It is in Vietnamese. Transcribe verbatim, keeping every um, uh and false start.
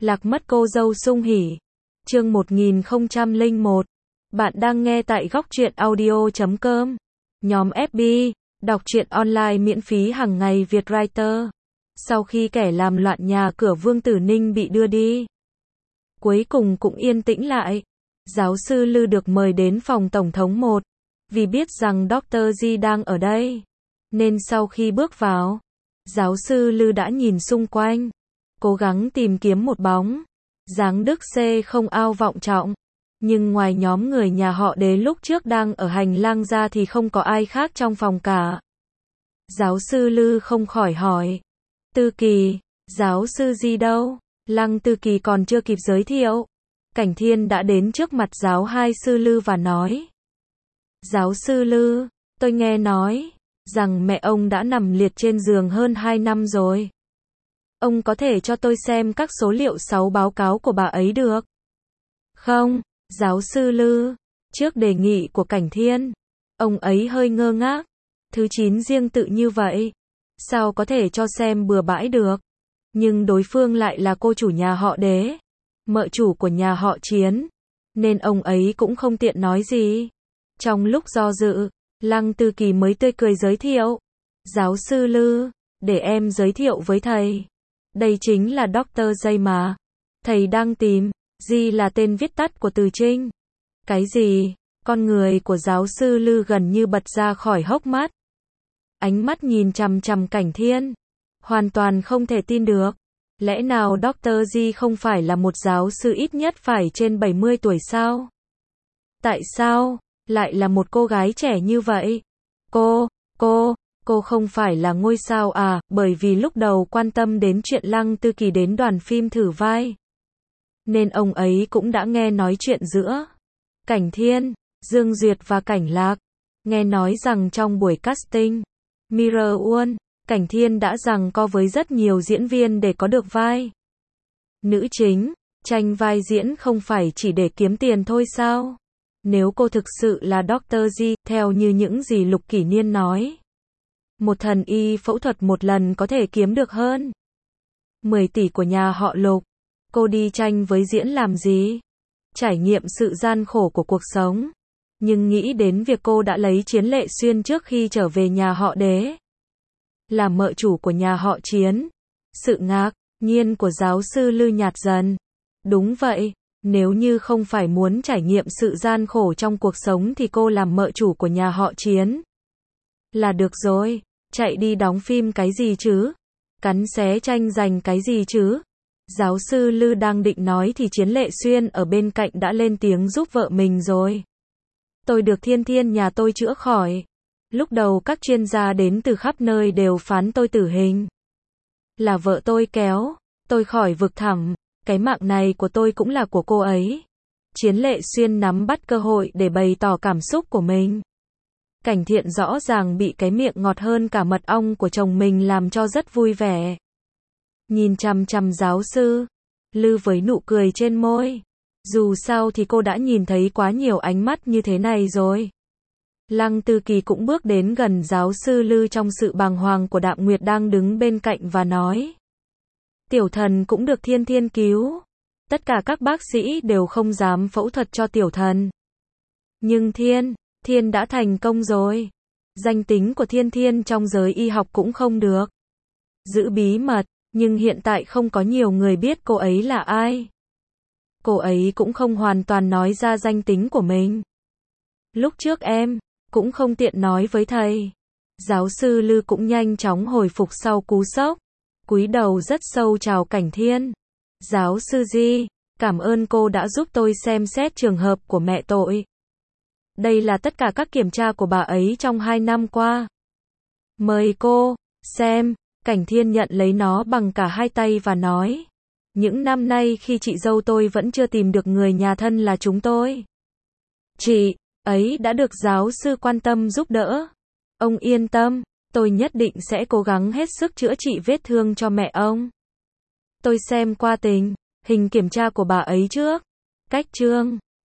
Lạc mất cô dâu sung hỉ. Chương một nghìn không trăm lẻ một. Bạn đang nghe tại góc truyện audio chấm com. Nhóm ép bê, đọc truyện online miễn phí hàng ngày Việt Writer. Sau khi kẻ làm loạn nhà cửa Vương Tử Ninh bị đưa đi, cuối cùng cũng yên tĩnh lại. Giáo sư Lư được mời đến phòng Tổng thống một. Vì biết rằng doctor Di đang ở đây, nên sau khi bước vào, giáo sư Lư đã nhìn xung quanh, cố gắng tìm kiếm một bóng dáng Đức C không ao vọng trọng. Nhưng ngoài nhóm người nhà họ Đế lúc trước đang ở hành lang ra thì không có ai khác trong phòng cả. Giáo sư Lư không khỏi hỏi, Tư Kỳ, giáo sư Di đâu? Lăng Tư Kỳ còn chưa kịp giới thiệu, Cảnh Thiên đã đến trước mặt giáo hai sư Lư và nói, giáo sư Lư, tôi nghe nói rằng mẹ ông đã nằm liệt trên giường hơn hai năm rồi. Ông có thể cho tôi xem các số liệu sáu báo cáo của bà ấy được không? Giáo sư Lư, trước đề nghị của Cảnh Thiên, ông ấy hơi ngơ ngác. Thứ chín riêng tự như vậy, sao có thể cho xem bừa bãi được? Nhưng đối phương lại là cô chủ nhà họ Đế, mợ chủ của nhà họ Chiến, nên ông ấy cũng không tiện nói gì. Trong lúc do dự, Lăng Tư Kỳ mới tươi cười giới thiệu, giáo sư Lư, để em giới thiệu với thầy. Đây chính là doctor J mà thầy đang tìm. Di là tên viết tắt của từ Trinh. Cái gì? Con người của giáo sư Lư gần như bật ra khỏi hốc mắt. Ánh mắt nhìn chằm chằm Cảnh Thiên, hoàn toàn không thể tin được. Lẽ nào doctor Di không phải là một giáo sư ít nhất phải trên bảy mươi tuổi sao? Tại sao lại là một cô gái trẻ như vậy? Cô, cô, cô không phải là ngôi sao à? Bởi vì lúc đầu quan tâm đến chuyện Lăng Tư Kỳ đến đoàn phim thử vai, nên ông ấy cũng đã nghe nói chuyện giữa Cảnh Thiên, Dương Duyệt và Cảnh Lạc. Nghe nói rằng trong buổi casting Mirror One, Cảnh Thiên đã giằng co với rất nhiều diễn viên để có được vai nữ chính. Tranh vai diễn không phải chỉ để kiếm tiền thôi sao? Nếu cô thực sự là doctor Di, theo như những gì Lục Kỷ Niên nói, một thần y phẫu thuật một lần có thể kiếm được hơn mười tỷ của nhà họ Lục. Cô đi tranh với diễn làm gì? Trải nghiệm sự gian khổ của cuộc sống. Nhưng nghĩ đến việc cô đã lấy Chiến Lệ Xuyên trước khi trở về nhà họ Đế, là mợ chủ của nhà họ Chiến, sự ngạc nhiên của giáo sư Lư nhạt dần. Đúng vậy, nếu như không phải muốn trải nghiệm sự gian khổ trong cuộc sống thì cô làm mợ chủ của nhà họ Chiến là được rồi. Chạy đi đóng phim cái gì chứ? Cắn xé tranh giành cái gì chứ? Giáo sư Lư đang định nói thì Chiến Lệ Xuyên ở bên cạnh đã lên tiếng giúp vợ mình rồi. Tôi được Thiên Thiên nhà tôi chữa khỏi. Lúc đầu các chuyên gia đến từ khắp nơi đều phán tôi tử hình. Là vợ tôi kéo tôi khỏi vực thẳm. Cái mạng này của tôi cũng là của cô ấy. Chiến Lệ Xuyên nắm bắt cơ hội để bày tỏ cảm xúc của mình. Cảnh Thiện rõ ràng bị cái miệng ngọt hơn cả mật ong của chồng mình làm cho rất vui vẻ. Nhìn chằm chằm giáo sư Lư với nụ cười trên môi. Dù sao thì cô đã nhìn thấy quá nhiều ánh mắt như thế này rồi. Lăng Tư Kỳ cũng bước đến gần giáo sư Lư trong sự bàng hoàng của Đạm Nguyệt đang đứng bên cạnh và nói, tiểu thần cũng được Thiên Thiên cứu. Tất cả các bác sĩ đều không dám phẫu thuật cho tiểu thần. Nhưng Thiên, Thiên đã thành công rồi. Danh tính của Thiên Thiên trong giới y học cũng không được giữ bí mật. Nhưng hiện tại không có nhiều người biết cô ấy là ai. Cô ấy cũng không hoàn toàn nói ra danh tính của mình. Lúc trước em cũng không tiện nói với thầy. Giáo sư Lư cũng nhanh chóng hồi phục sau cú sốc, cúi đầu rất sâu chào Cảnh Thiên. Giáo sư Di, cảm ơn cô đã giúp tôi xem xét trường hợp của mẹ tội. Đây là tất cả các kiểm tra của bà ấy trong hai năm qua. Mời cô xem. Cảnh Thiên nhận lấy nó bằng cả hai tay và nói, những năm nay khi chị dâu tôi vẫn chưa tìm được người nhà thân là chúng tôi, chị ấy đã được giáo sư quan tâm giúp đỡ. Ông yên tâm, tôi nhất định sẽ cố gắng hết sức chữa trị vết thương cho mẹ ông. Tôi xem qua tình hình kiểm tra của bà ấy trước. Cách chương